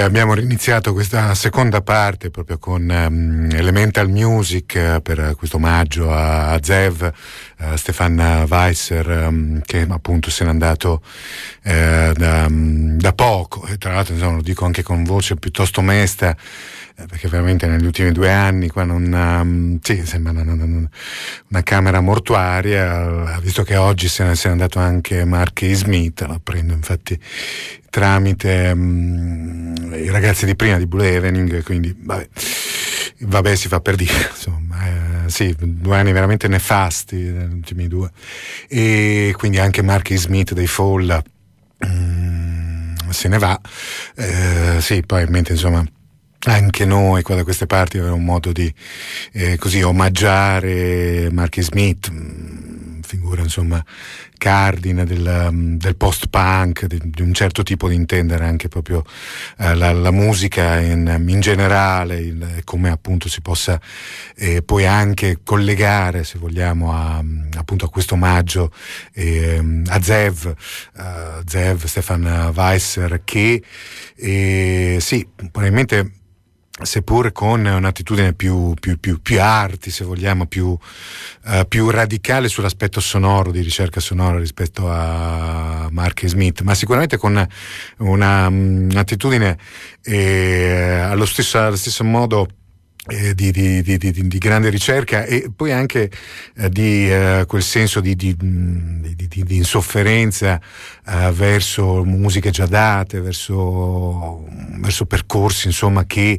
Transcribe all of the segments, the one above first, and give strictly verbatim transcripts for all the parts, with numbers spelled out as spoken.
abbiamo iniziato questa seconda parte proprio con um, Elemental Music uh, per questo omaggio a, a Zev, uh, Stefan Weisser, um, che appunto se n'è andato uh, da, um, da poco, e tra l'altro insomma, lo dico anche con voce piuttosto mesta, perché veramente negli ultimi due anni qua non um, sì, sembra una, una, una camera mortuaria, visto che oggi se n'è, se n'è andato anche Mark E. Smith. Lo prendo infatti tramite um, i ragazzi di prima di Blue Evening, quindi vabbè, vabbè si fa per dire, insomma, eh, sì, due anni veramente nefasti, negli ultimi due, e quindi anche Mark E. Smith dei Fall um, se ne va, eh, sì, probabilmente insomma anche noi qua da queste parti avevamo un modo di eh, così omaggiare Mark E. Smith, figura insomma cardine del, del post-punk, di, di un certo tipo di intendere anche proprio eh, la, la musica in, in generale, il, come appunto si possa eh, poi anche collegare, se vogliamo, a, appunto a questo omaggio eh, a Zev, uh, Zev, Stefan Weisser, che eh, sì, probabilmente seppur con un'attitudine più, più, più, più arti, se vogliamo, più, uh, più radicale sull'aspetto sonoro, di ricerca sonora rispetto a Mark E. Smith, ma sicuramente con una, un'attitudine eh, allo stesso, allo stesso modo Eh, di, di, di, di, di grande ricerca, e poi anche eh, di eh, quel senso di, di, di, di, di insofferenza eh, verso musiche già date, verso, verso percorsi insomma che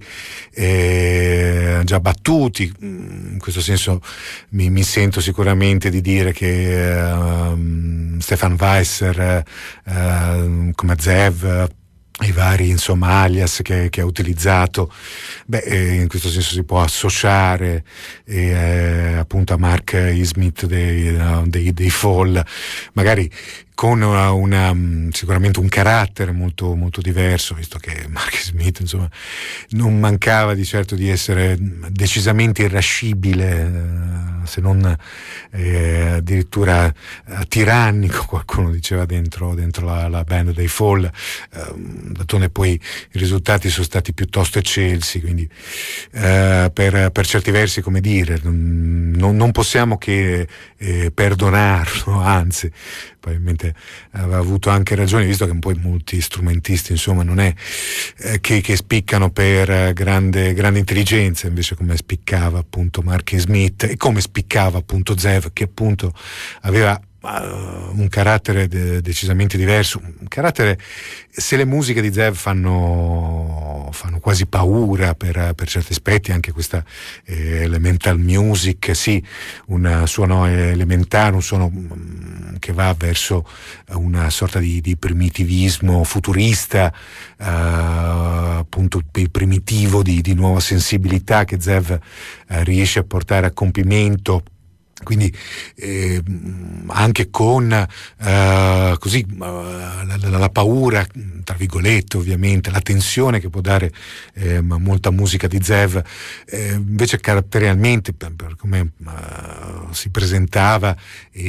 eh, già battuti. In questo senso mi, mi sento sicuramente di dire che eh, Stefan Weisser eh, come Zev, i vari insomma alias che, che ha utilizzato, beh, eh, in questo senso si può associare eh, appunto a Mark E. Smith dei, dei, dei Fall, magari con una, una sicuramente un carattere molto molto diverso, visto che Mark E. Smith insomma non mancava di certo di essere decisamente irascibile, se non eh, addirittura eh, tirannico, qualcuno diceva dentro, dentro la, la band dei Fall. Eh, d'altronde poi i risultati sono stati piuttosto eccelsi, quindi eh, per, per certi versi, come dire, non, non possiamo che eh, perdonarlo, anzi probabilmente aveva avuto anche ragione, visto che poi molti strumentisti insomma non è eh, che, che spiccano per grande, grande intelligenza, invece come spiccava appunto Mark E. Smith, e come spiccava appunto Zev, che appunto aveva uh, un carattere de- decisamente diverso, un carattere, se le musiche di Zev fanno, fanno quasi paura per, per certi aspetti, anche questa eh, elemental music, sì, un suono elementare, un suono mh, che va verso una sorta di, di primitivismo futurista, uh, appunto primitivo, di, di nuova sensibilità che Zev uh, riesce a portare a compimento. Quindi eh, anche con uh, così uh, la, la, la paura, tra virgolette ovviamente, la tensione che può dare eh, molta musica di Zev, eh, invece caratterialmente per, per come uh, si presentava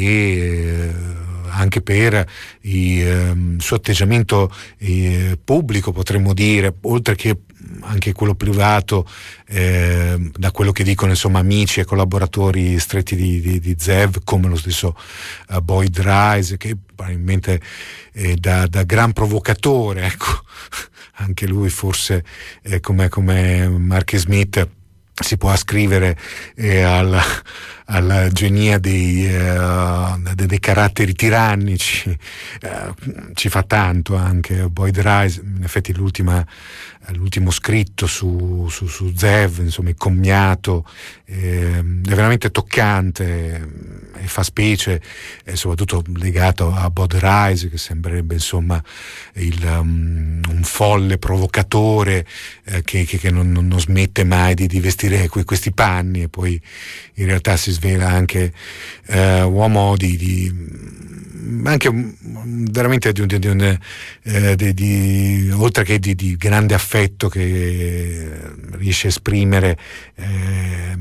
e uh, anche per il um, suo atteggiamento eh, pubblico, potremmo dire, oltre che anche quello privato, eh, da quello che dicono insomma amici e collaboratori stretti di, di, di Zev, come lo stesso uh, Boyd Rice, che probabilmente eh, da, da gran provocatore, ecco, anche lui forse eh, come, come Mark E. Smith si può ascrivere eh, alla, alla genia dei, uh, dei caratteri tirannici. Uh, ci fa tanto anche Boyd Rice, in effetti l'ultima, l'ultimo scritto su, su, su Zev, insomma il commiato, eh, è veramente toccante e fa specie, e soprattutto legato a Boyd Rice, che sembrerebbe insomma il, um, un folle provocatore eh, che, che, che non, non smette mai di, di vestire que, questi panni, e poi in realtà si svela anche eh, uomo di, di anche veramente di, di, di, un, eh, di, di oltre che di, di grande affetto che riesce a esprimere eh,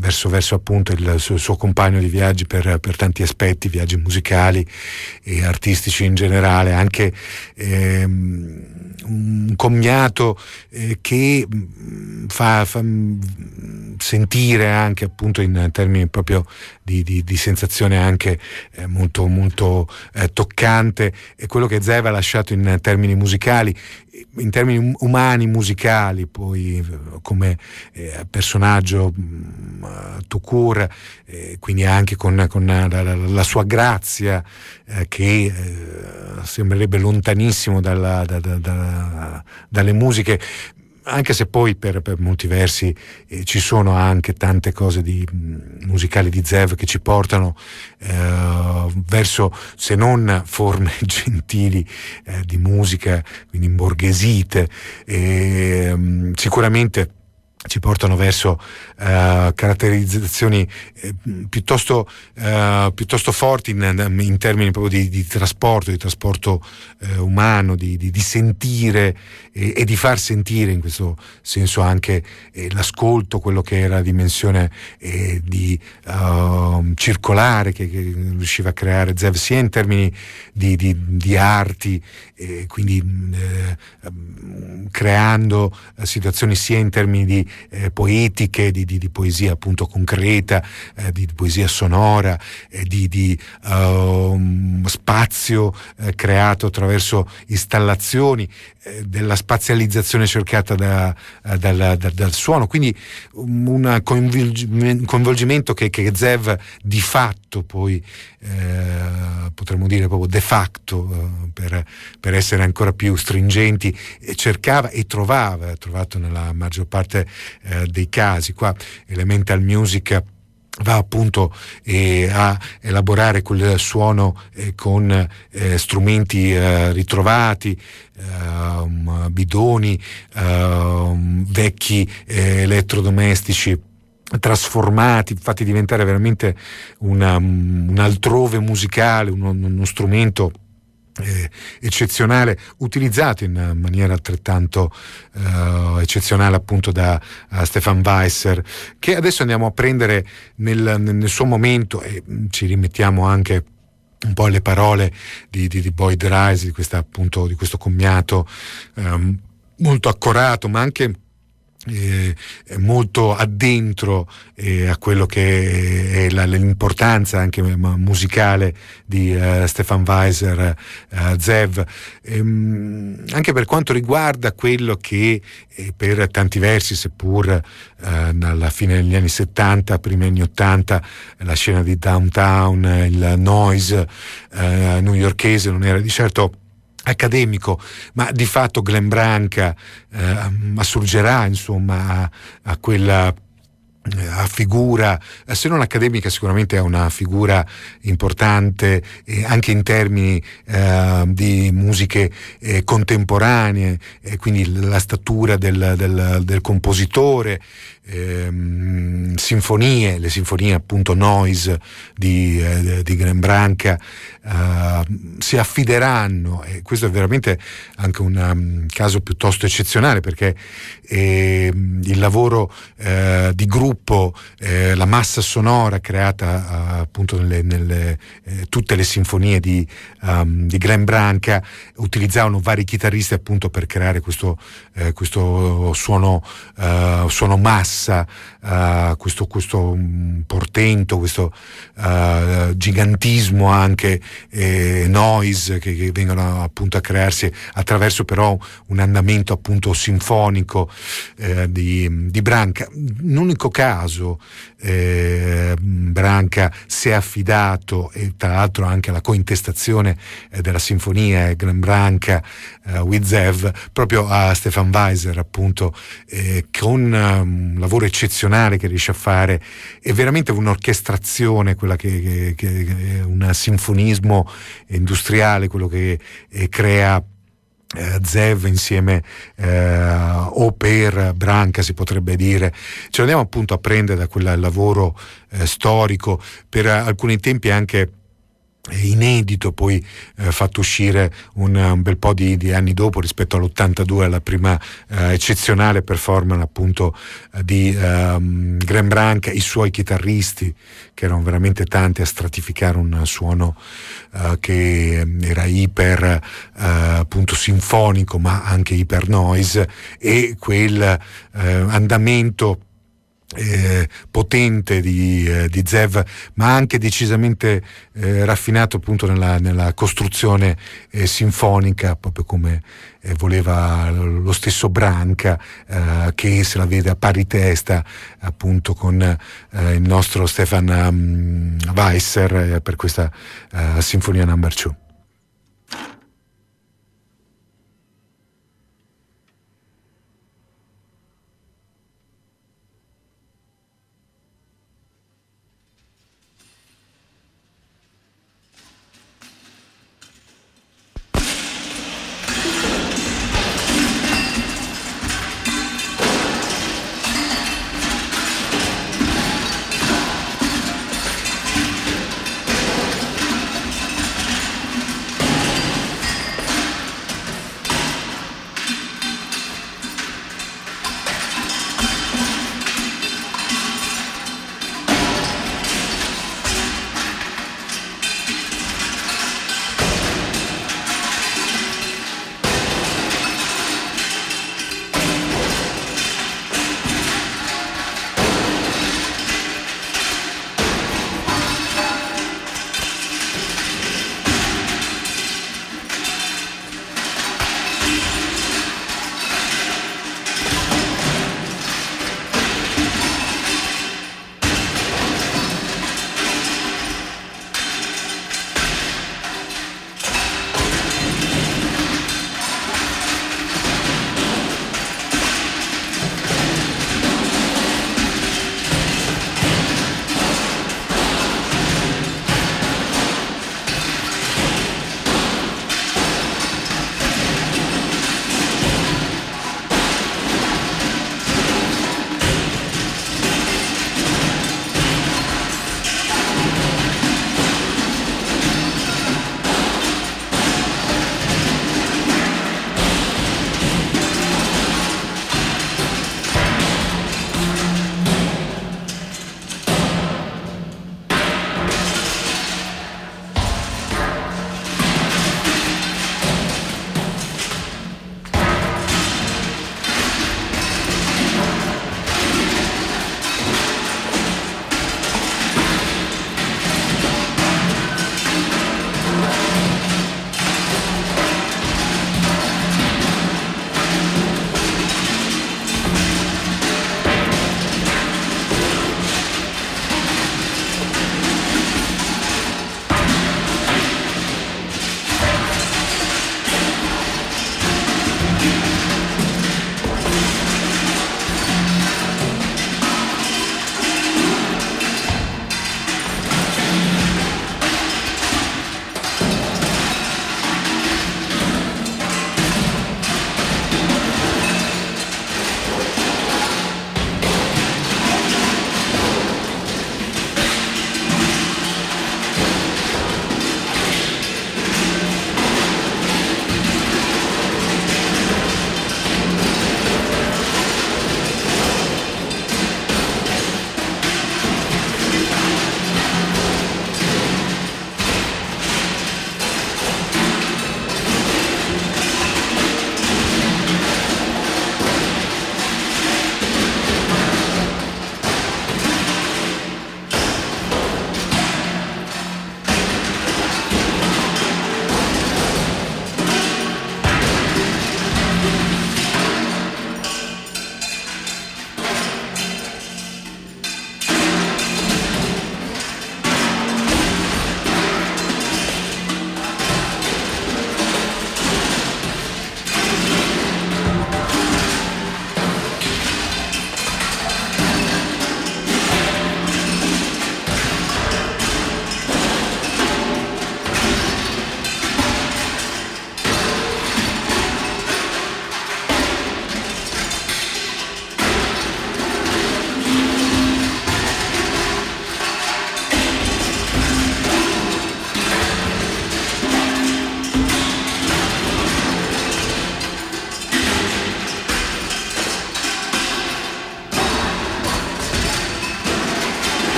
verso, verso appunto il suo, suo compagno di viaggi per, per tanti aspetti, viaggi musicali e artistici in generale, anche ehm, un commiato eh, che fa, fa sentire anche appunto in termini proprio di, di, di sensazione anche eh, molto, molto eh, toccante, e quello che Zev ha lasciato in termini musicali, in termini umani musicali, poi come eh, personaggio uh, tout court, eh, quindi anche con, con la, la, la sua grazia eh, che eh, sembrerebbe lontanissimo dalla, da, da, da, dalle musiche, anche se poi per, per molti versi eh, ci sono anche tante cose di, mh, musicali di Zev che ci portano eh, verso, se non forme gentili eh, di musica, quindi imborghesite, e, mh, sicuramente ci portano verso uh, caratterizzazioni eh, piuttosto, uh, piuttosto forti in, in termini proprio di, di trasporto, di trasporto uh, umano, di, di, di sentire e, e di far sentire in questo senso anche eh, l'ascolto, quello che era la dimensione eh, di uh, circolare che, che riusciva a creare Zev, sia in termini di, di, di arti, eh, quindi eh, creando situazioni sia in termini di Eh, poetiche, di, di, di poesia appunto concreta, eh, di, di poesia sonora, eh, di, di uh, spazio eh, creato attraverso installazioni, eh, della spazializzazione cercata da, uh, dal, da, dal suono, quindi un coinvolgimento che, che Zev di fatto poi eh, potremmo dire proprio de facto eh, per, per essere ancora più stringenti, eh, cercava e trovava, ha trovato nella maggior parte eh, dei casi. Qua Elemental Music va appunto eh, a elaborare quel suono eh, con eh, strumenti eh, ritrovati, eh, bidoni, eh, vecchi eh, elettrodomestici trasformati, fatti diventare veramente una, un altrove musicale, uno, uno strumento Eh, eccezionale, utilizzato in maniera altrettanto eh, eccezionale appunto da uh, Stefan Weisser, che adesso andiamo a prendere nel, nel suo momento, e ci rimettiamo anche un po' alle parole di, di, di Boyd Rice, di, questa, appunto, di questo commiato um, molto accorato, ma anche Eh, molto addentro eh, a quello che è la, l'importanza anche musicale di uh, Stefan Weisser, uh, Zev, ehm, anche per quanto riguarda quello che eh, per tanti versi, seppur uh, alla fine degli anni settanta, primi anni ottanta, la scena di downtown, il noise uh, newyorkese non era di certo accademico, ma di fatto Glenn Branca eh, assurgerà insomma a, a quella a figura, se non accademica sicuramente è una figura importante eh, anche in termini eh, di musiche eh, contemporanee, e quindi la statura del, del, del compositore, ehm, sinfonie, le sinfonie appunto noise di, eh, di Glenn Branca eh, si affideranno, e questo è veramente anche un um, caso piuttosto eccezionale, perché eh, il lavoro eh, di gruppo, eh, la massa sonora creata uh, appunto nelle, nelle eh, tutte le sinfonie di, um, di Glenn Branca, utilizzavano vari chitarristi appunto per creare questo, eh, questo suono, uh, suono massa, uh, questo, questo portento, questo uh, gigantismo anche eh, noise che, che vengono appunto a crearsi attraverso però un andamento appunto sinfonico eh, di, di Branca. L'unico caso eh, Branca si è affidato, e tra l'altro anche alla cointestazione eh, della sinfonia eh, Glenn Branca eh, with Zev, proprio a Stefan Weisser appunto, eh, con un um, lavoro eccezionale che riesce a fare, è veramente un'orchestrazione, quella che, che, che è un sinfonismo industriale, quello che eh, crea Eh, Zev insieme eh, o per Branca, si potrebbe dire. Ce l'andiamo appunto a prendere da quel lavoro eh, storico, per alcuni tempi anche inedito, poi eh, fatto uscire un, un bel po' di, di anni dopo rispetto all'ottantadue, alla prima eh, eccezionale performance appunto eh, di ehm, Glenn Branca, i suoi chitarristi che erano veramente tanti a stratificare un suono eh, che era iper eh, appunto sinfonico ma anche iper noise, e quel eh, andamento Eh, potente di, eh, di Zev, ma anche decisamente eh, raffinato appunto nella, nella costruzione eh, sinfonica, proprio come eh, voleva lo stesso Branca, eh, che se la vede a pari testa appunto con eh, il nostro Stefan um, Weisser eh, per questa uh, Sinfonia number two.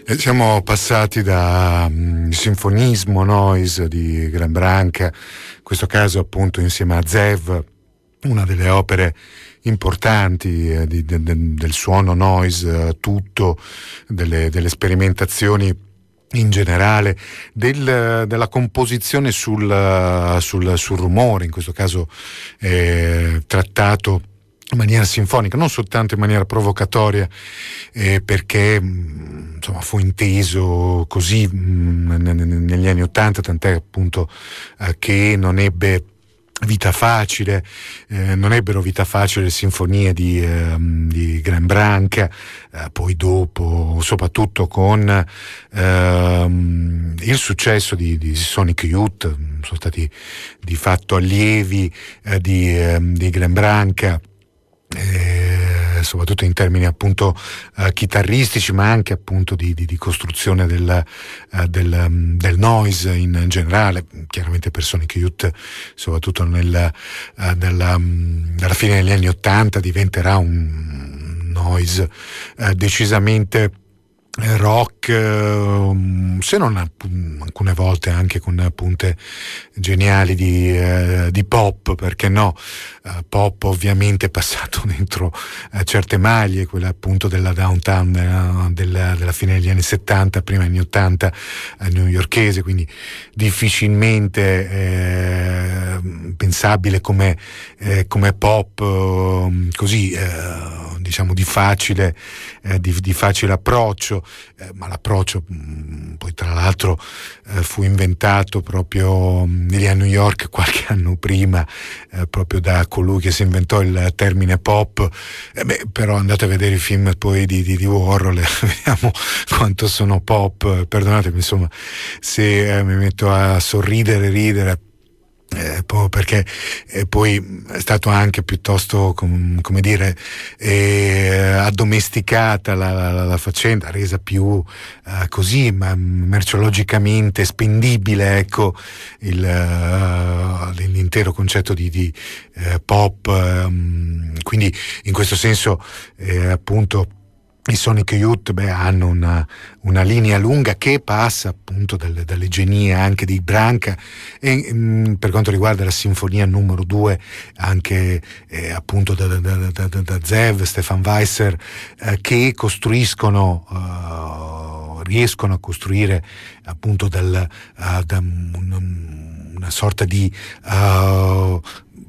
E siamo passati da um, sinfonismo noise di Gran Branca, in questo caso appunto insieme a Zev, una delle opere importanti eh, di, de, de, del suono noise, eh, tutto, delle, delle sperimentazioni in generale, del, della composizione sul, sul, sul rumore, in questo caso eh, trattato in maniera sinfonica, non soltanto in maniera provocatoria, eh, perché mh, insomma fu inteso così mh, negli anni Ottanta, tant'è appunto eh, che non ebbe vita facile, eh, non ebbero vita facile le sinfonie di, eh, di Gran Branca, eh, poi dopo, soprattutto con eh, il successo di, di Sonic Youth, sono stati di fatto allievi eh, di, eh, di Gran Branca, Eh, soprattutto in termini appunto eh, chitarristici, ma anche appunto di, di, di costruzione del, eh, del, um, del noise in generale. Chiaramente per Sonic Youth, soprattutto nel, eh, della, um, dalla fine degli anni Ottanta, diventerà un noise eh, decisamente rock, se non alcune volte anche con punte geniali di, eh, di pop, perché no, uh, pop ovviamente passato dentro uh, certe maglie, quella appunto della downtown uh, della, della fine degli anni settanta, prima anni ottanta, uh, newyorkese, quindi difficilmente eh, pensabile come, eh, come pop uh, così uh, diciamo di facile, eh, di, di facile approccio. Eh, ma l'approccio mh, poi tra l'altro eh, fu inventato proprio lì a New York qualche anno prima, eh, proprio da colui che si inventò il termine pop. Eh, beh, però andate a vedere i film poi di, di, di Warhol e vediamo quanto sono pop. Perdonatemi insomma se eh, mi metto a sorridere, ridere, Eh, perché eh, poi è stato anche piuttosto com, come dire eh, addomesticata la, la, la faccenda, resa più eh, così ma merceologicamente spendibile, ecco il, uh, l'intero concetto di, di eh, pop, um, quindi in questo senso eh, appunto i Sonic Youth beh, hanno una, una linea lunga che passa appunto dalle, dalle genie anche di Branca e mh, per quanto riguarda la sinfonia numero due anche eh, appunto da, da, da, da, da Zev, Stefan Weisser, eh, che costruiscono uh, riescono a costruire appunto dal, uh, da un, una sorta di uh,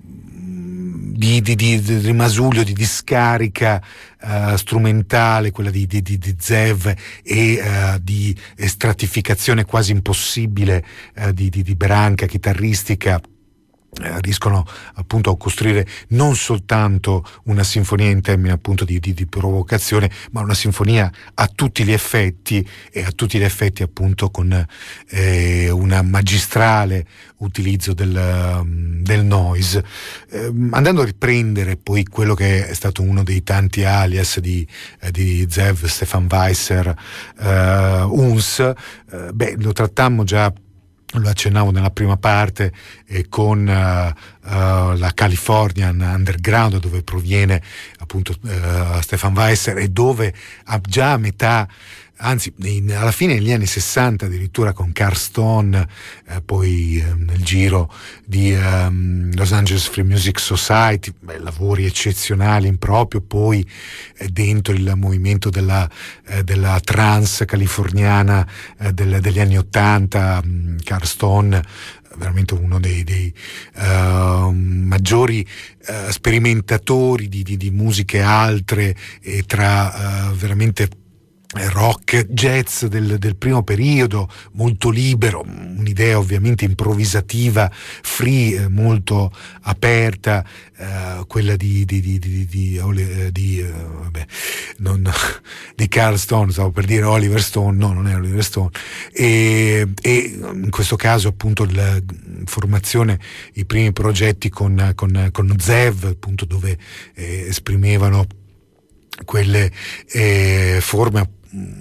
Di, di, di, di rimasuglio, di discarica uh, strumentale, quella di, di, di, di Zev, e uh, di stratificazione quasi impossibile uh, di, di, di Branca chitarristica. Eh, riescono appunto a costruire non soltanto una sinfonia in termini appunto di, di, di provocazione, ma una sinfonia a tutti gli effetti e a tutti gli effetti appunto con eh, una magistrale utilizzo del, um, del noise, eh, andando a riprendere poi quello che è stato uno dei tanti alias di, eh, di Zev, Stefan Weisser, eh, Uns, eh, beh, lo trattammo già, lo accennavo nella prima parte, eh, con uh, uh, la Californian Underground, dove proviene appunto uh, Stefan Weisser e dove ha già a metà, anzi in, alla fine degli anni sessanta addirittura con Carl Stone, eh, poi eh, nel giro di um, Los Angeles Free Music Society, beh, lavori eccezionali in proprio, poi eh, dentro il movimento della, eh, della trance californiana eh, del, degli anni ottanta, um, Carl Stone veramente uno dei, dei uh, maggiori uh, sperimentatori di, di, di musiche altre, e tra uh, veramente rock, jazz del, del primo periodo, molto libero, un'idea ovviamente improvvisativa, free, eh, molto aperta, eh, quella di di di di, di, di, di uh, vabbè, non, di Carl Stone, stavo per dire Oliver Stone, no, non è Oliver Stone, e, e in questo caso appunto la formazione, i primi progetti con, con, con Zev, appunto, dove eh, esprimevano quelle eh, forme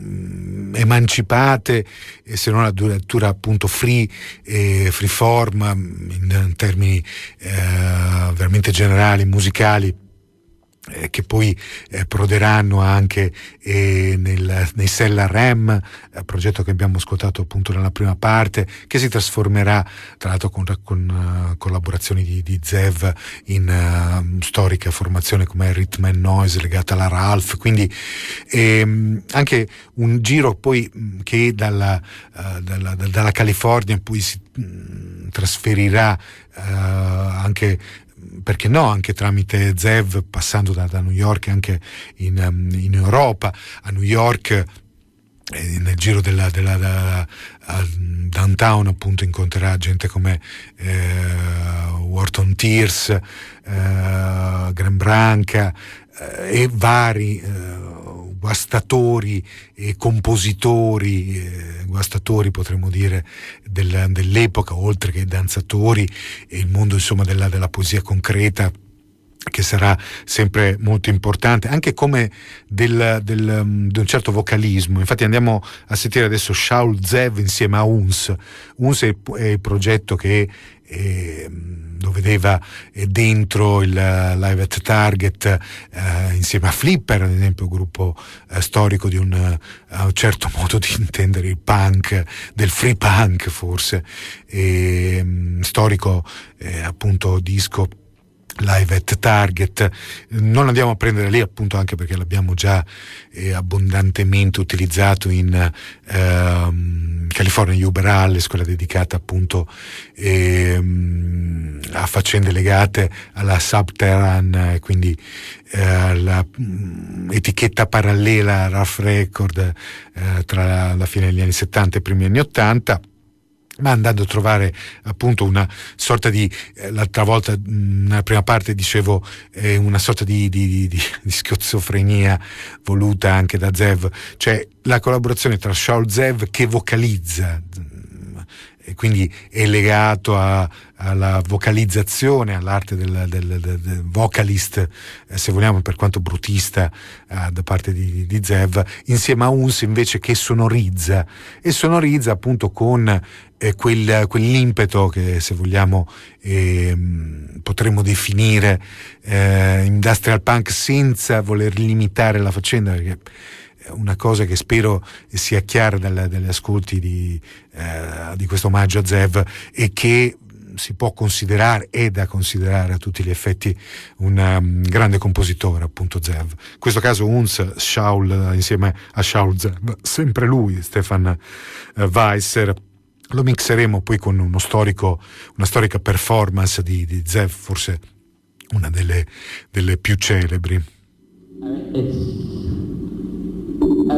emancipate, e se non addirittura appunto free, eh, free form in termini eh, veramente generali, musicali, eh, che poi eh, proderanno anche eh, nel, nei Sella Rem, eh, progetto che abbiamo ascoltato appunto nella prima parte, che si trasformerà tra l'altro con, con uh, collaborazioni di, di Zev in uh, storica formazione come Rhythm and Noise legata alla Ralph, quindi ehm, anche un giro poi che dalla, uh, dalla, dalla California poi si mh, trasferirà uh, anche, perché no, anche tramite Zev, passando da, da New York anche in, um, in Europa. A New York, eh, nel giro della, della, della uh, downtown, appunto, incontrerà gente come eh, Wharton Tears, eh, Gran Branca eh, e vari eh, guastatori e compositori, eh, guastatori potremmo dire del, dell'epoca, oltre che danzatori, e il mondo insomma della, della poesia concreta, che sarà sempre molto importante, anche come del, del, di un certo vocalismo. Infatti andiamo a sentire adesso Shaul Zev insieme a Uns. Uns è, è il progetto che eh, lo vedeva eh, dentro il Live at Target eh, insieme a Flipper, ad esempio, gruppo eh, storico di un, uh, un certo modo di intendere il punk, del free punk forse, e, um, storico eh, appunto disco Live at Target. Non andiamo a prendere lì, appunto, anche perché l'abbiamo già eh, abbondantemente utilizzato in eh, California Uber Alles, quella dedicata appunto eh, a faccende legate alla Subterran, eh, quindi eh, la mh, etichetta parallela Rough Record eh, tra la fine degli anni settanta e i primi anni ottanta, ma andando a trovare appunto una sorta di, eh, l'altra volta nella prima parte dicevo, eh, una sorta di, di, di, di schizofrenia voluta anche da Zev, cioè la collaborazione tra Shaul Zev, che vocalizza, e quindi è legato a, alla vocalizzazione, all'arte del, del, del, del vocalist, eh, se vogliamo, per quanto brutista eh, da parte di, di Zev, insieme a Uns invece che sonorizza, e sonorizza appunto con eh, quel, quell'impeto che, se vogliamo, eh, potremmo definire eh, industrial punk, senza voler limitare la faccenda, perché una cosa che spero sia chiara dagli ascolti di, eh, di questo omaggio a Zev, e che si può considerare, è da considerare a tutti gli effetti, un um, grande compositore, appunto Zev. In questo caso Uns, Shaul insieme a Shaul Zev, sempre lui, Stefan uh, Weisser. Lo mixeremo poi con uno storico, una storica performance di, di Zev, forse una delle, delle più celebri. It's Um,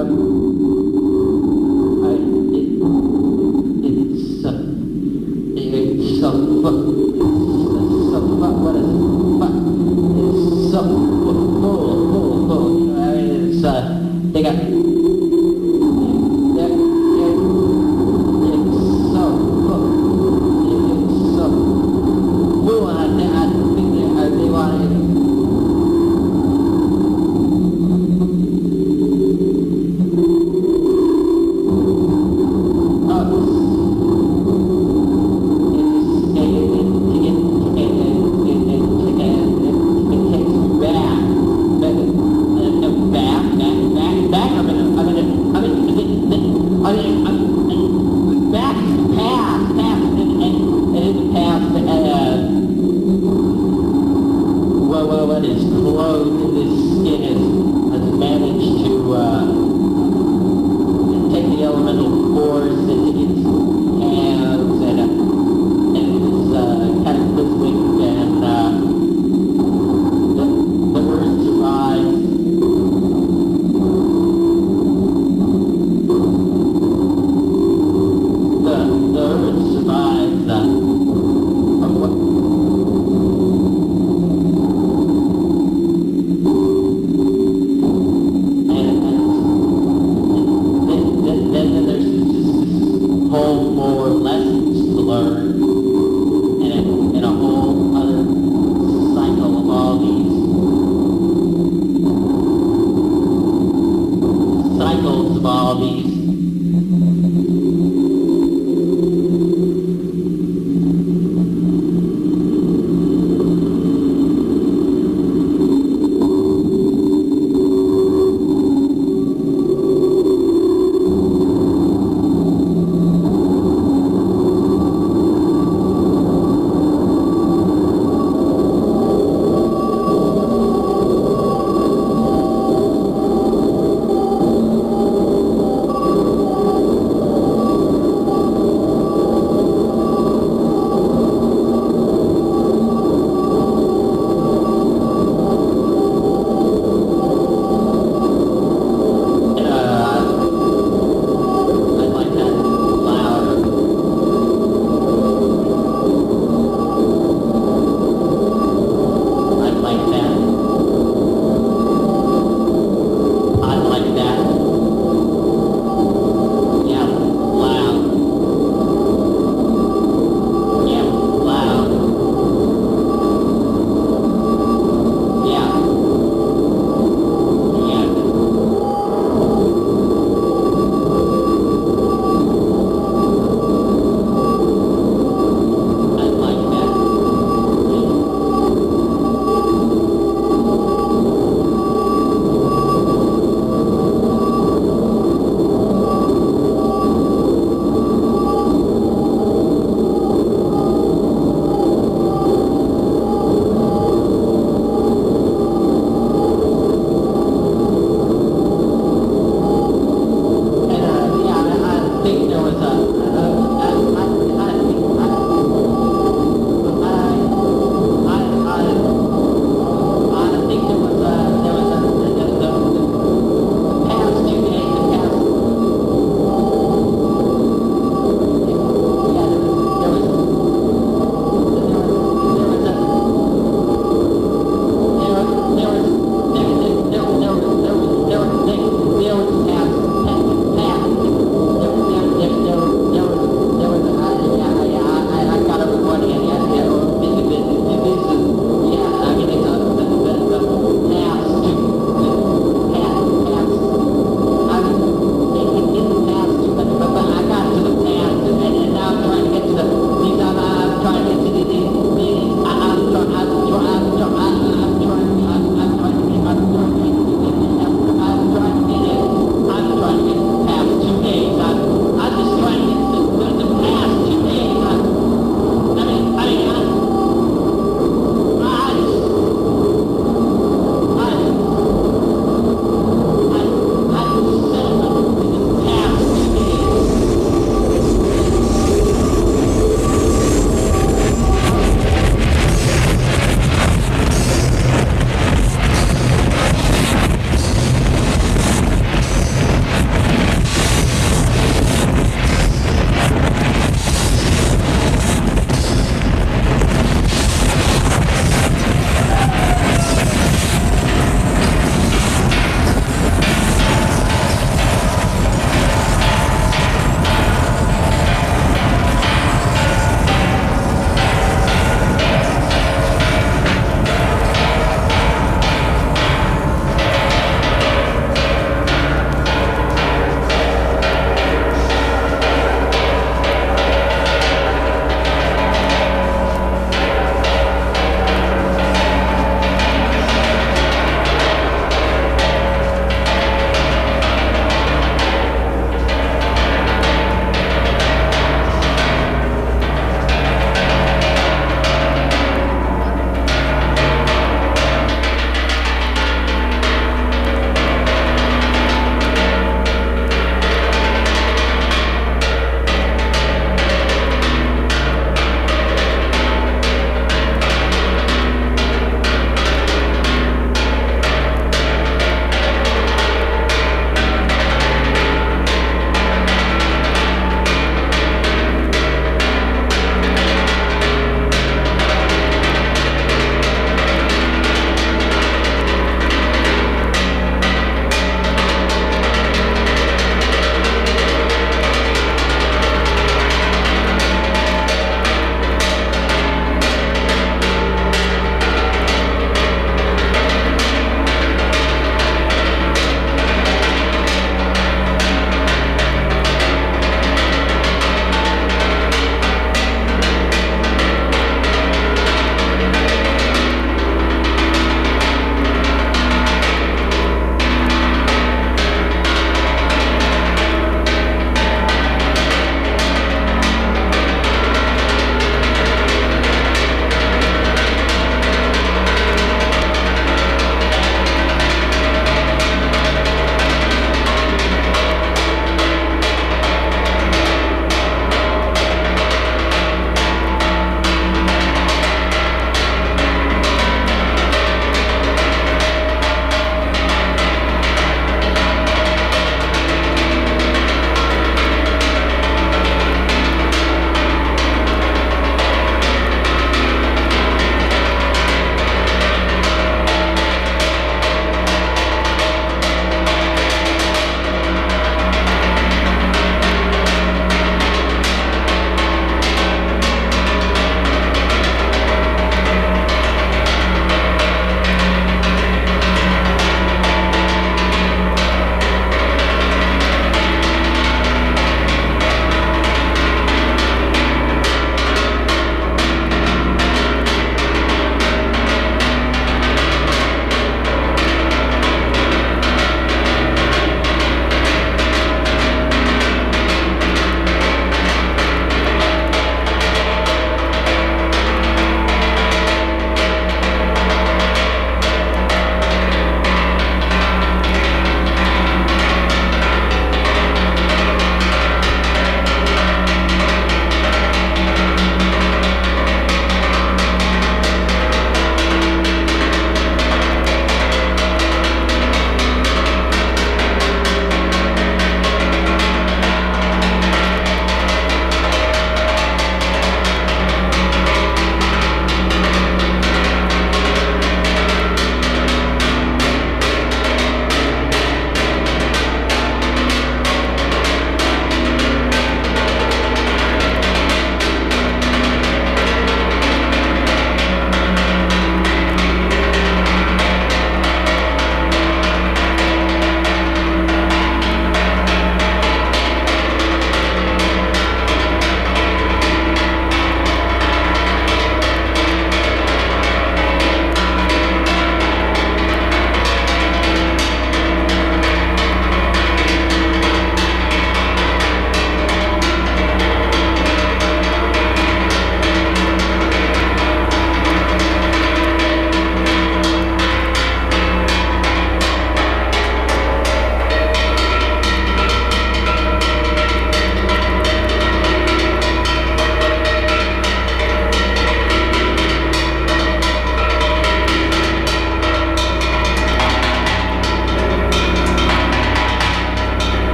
I, it, it's, uh, it's so so what is fuck? It's so full, full, full. I mean, it's uh, they got, they're, they're, it's so full, it's so full. I, I think they, they want it.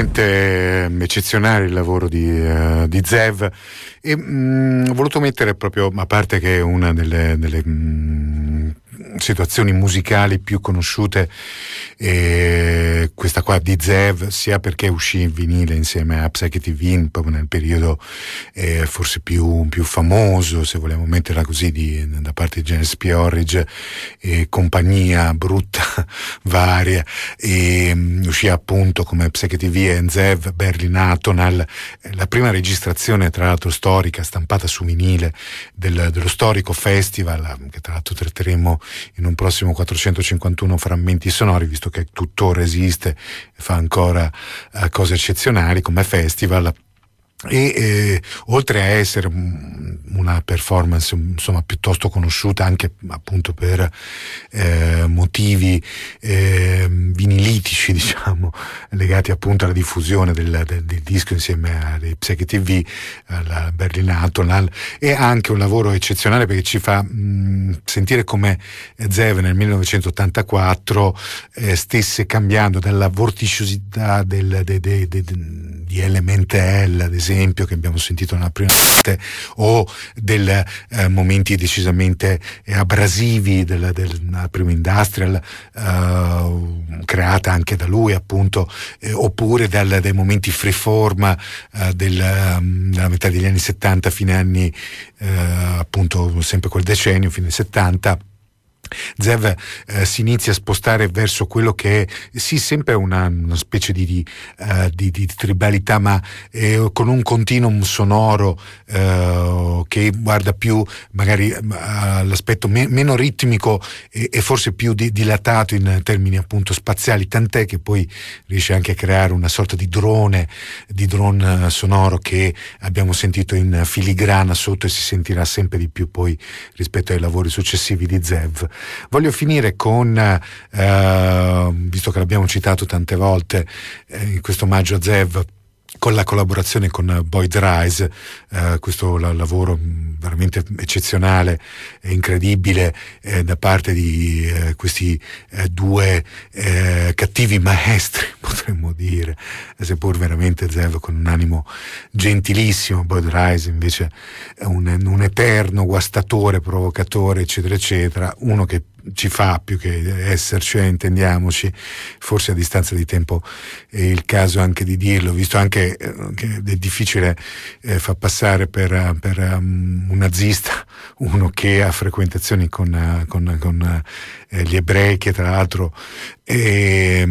veramente eccezionale il lavoro di, uh, di Zev, e mh, ho voluto mettere proprio, a parte che è una delle, delle mh, situazioni musicali più conosciute, eh, questa qua di Zev, sia perché uscì in vinile insieme a Psyche T V proprio nel periodo eh, forse più, più famoso, se vogliamo metterla così, di, da parte di Genesis P-Orridge e compagnia brutta varia, e um, uscì appunto come Psyche T V e Zev Berlin Atonal, la prima registrazione tra l'altro storica stampata su vinile del, dello storico festival, che tra l'altro tratteremo in un prossimo quattrocentocinquantuno frammenti sonori, visto che tuttora esiste e fa ancora uh, cose eccezionali come festival. E eh, oltre a essere una performance insomma piuttosto conosciuta anche appunto per eh, motivi eh, vinilitici, diciamo, legati appunto alla diffusione del, del, del disco insieme a Psyche T V, alla Berlin Atonal, è anche un lavoro eccezionale perché ci fa mh, sentire come Zev nel millenovecentottantaquattro eh, stesse cambiando dalla vorticosità del, de, de, de, de, di Elemental, ad esempio, che abbiamo sentito nella prima parte, o del eh, momenti decisamente eh, abrasivi del, del primo industrial, eh, creata anche da lui appunto, eh, oppure dal, dai momenti freeform eh, del, um, della metà degli anni settanta, fine anni eh, appunto sempre quel decennio, fine settanta. Zev eh, si inizia a spostare verso quello che è sì sempre una, una specie di, di, uh, di, di tribalità, ma eh, con un continuum sonoro uh, che guarda più magari uh, all'aspetto me- meno ritmico e, e forse più di, dilatato in termini appunto spaziali, tant'è che poi riesce anche a creare una sorta di drone di drone uh, sonoro che abbiamo sentito in filigrana sotto e si sentirà sempre di più poi rispetto ai lavori successivi di Zev. Voglio finire con, eh, visto che l'abbiamo citato tante volte eh, in questo omaggio a Zev, con la collaborazione con Boyd Rice, eh, questo la, lavoro veramente eccezionale e incredibile eh, da parte di eh, questi eh, due eh, cattivi maestri, potremmo dire, seppur veramente Zev con un animo gentilissimo. Boyd Rice invece è un, un eterno guastatore, provocatore, eccetera eccetera, uno che ci fa più che esserci, eh, intendiamoci, forse a distanza di tempo è il caso anche di dirlo, visto anche eh, che è difficile eh, far passare per, per um, un nazista uno che ha frequentazioni con, uh, con, con uh, gli ebrei, che tra l'altro eh,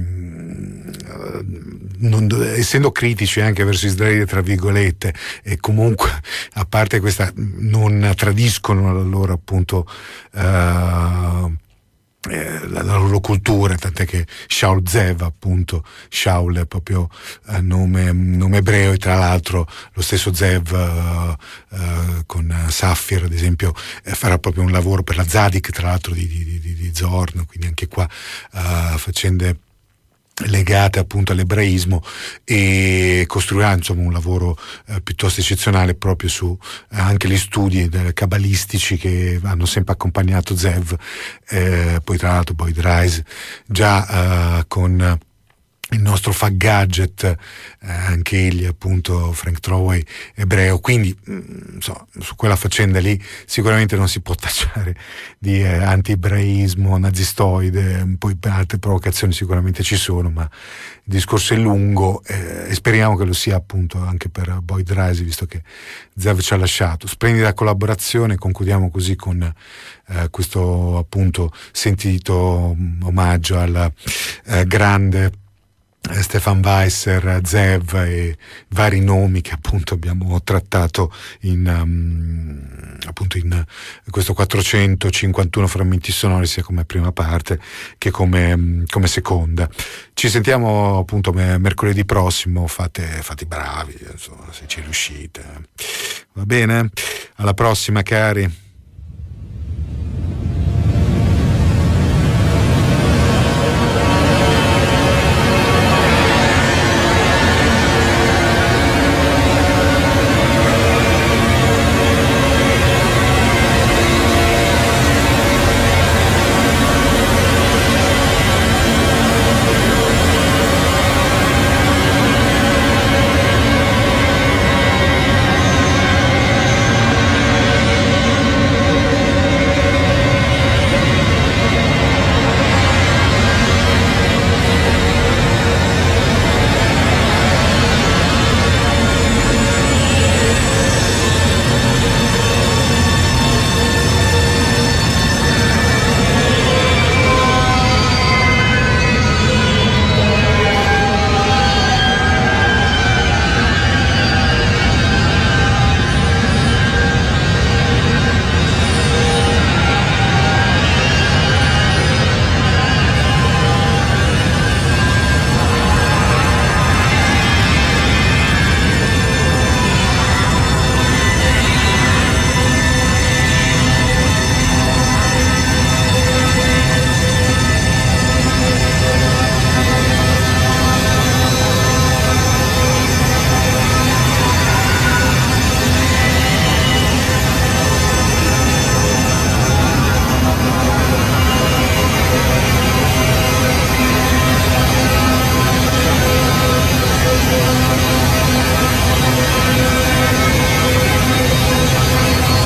non, essendo critici anche verso Israele tra virgolette, e comunque a parte questa non tradiscono la loro appunto uh, Eh, la, la loro cultura, tant'è che Shaul Zev appunto, Shaul è proprio eh, nome, nome ebreo, e tra l'altro lo stesso Zev uh, uh, con uh, Safir ad esempio eh, farà proprio un lavoro per la Zadig, tra l'altro di, di, di, di Zorn, quindi anche qua uh, faccende legate appunto all'ebraismo, e costruirà insomma un lavoro eh, piuttosto eccezionale proprio su eh, anche gli studi del, cabalistici che hanno sempre accompagnato Zev, eh, poi tra l'altro Boyd Rice già eh, con il nostro Fag Gadget, eh, anche egli appunto Frank Troway ebreo, quindi mh, so, su quella faccenda lì sicuramente non si può tacciare di eh, anti-ebraismo nazistoide, poi altre provocazioni sicuramente ci sono, ma il discorso è lungo eh, e speriamo che lo sia appunto anche per Boyd Rice, visto che Zev ci ha lasciato. Splendida collaborazione, concludiamo così con eh, questo appunto sentito um, omaggio al eh, grande Stefan Weisser, Zev e vari nomi che appunto abbiamo trattato in um, appunto in questo quattrocentocinquantuno frammenti sonori, sia come prima parte che come, come seconda. Ci sentiamo appunto mercoledì prossimo, fate, fate i bravi, insomma, se ci riuscite. Va bene? Alla prossima, cari.